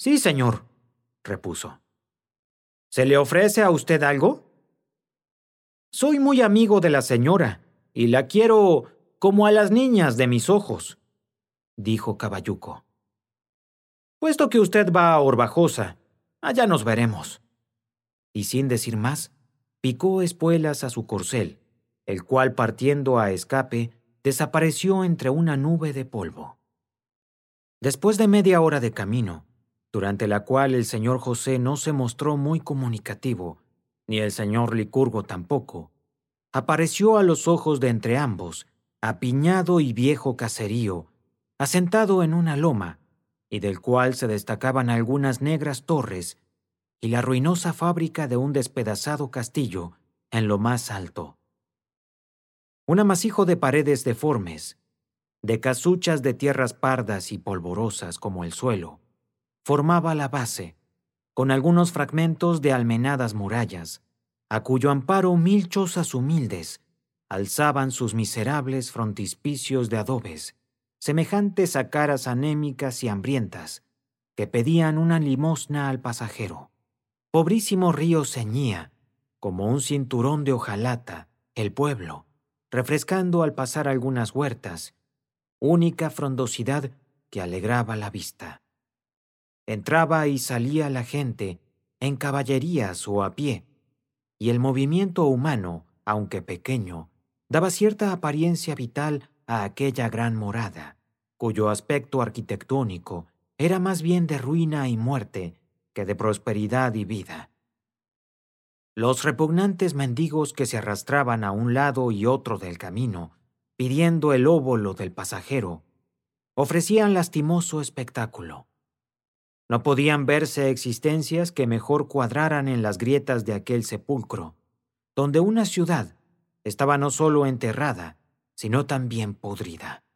Sí, señor, repuso. ¿Se le ofrece a usted algo? Soy muy amigo de la señora, y la quiero como a las niñas de mis ojos, dijo Caballuco. Puesto que usted va a Orbajosa, allá nos veremos. Y sin decir más, picó espuelas a su corcel, el cual partiendo a escape, desapareció entre una nube de polvo. Después de media hora de camino, durante la cual el señor José no se mostró muy comunicativo, ni el señor Licurgo tampoco, apareció a los ojos de entrambos, apiñado y viejo caserío, asentado en una loma, y del cual se destacaban algunas negras torres y la ruinosa fábrica de un despedazado castillo en lo más alto. Un amasijo de paredes deformes, de casuchas de tierras pardas y polvorosas como el suelo, formaba la base, con algunos fragmentos de almenadas murallas, a cuyo amparo 1000 chozas humildes alzaban sus miserables frontispicios de adobes, semejantes a caras anémicas y hambrientas, que pedían una limosna al pasajero. Pobrísimo río ceñía, como un cinturón de hojalata, el pueblo, refrescando al pasar algunas huertas, única frondosidad que alegraba la vista. Entraba y salía la gente, en caballerías o a pie, y el movimiento humano, aunque pequeño, daba cierta apariencia vital a aquella gran morada, cuyo aspecto arquitectónico era más bien de ruina y muerte que de prosperidad y vida. Los repugnantes mendigos que se arrastraban a un lado y otro del camino, pidiendo el óbolo del pasajero, ofrecían lastimoso espectáculo. No podían verse existencias que mejor cuadraran en las grietas de aquel sepulcro, donde una ciudad estaba no solo enterrada, sino también podrida.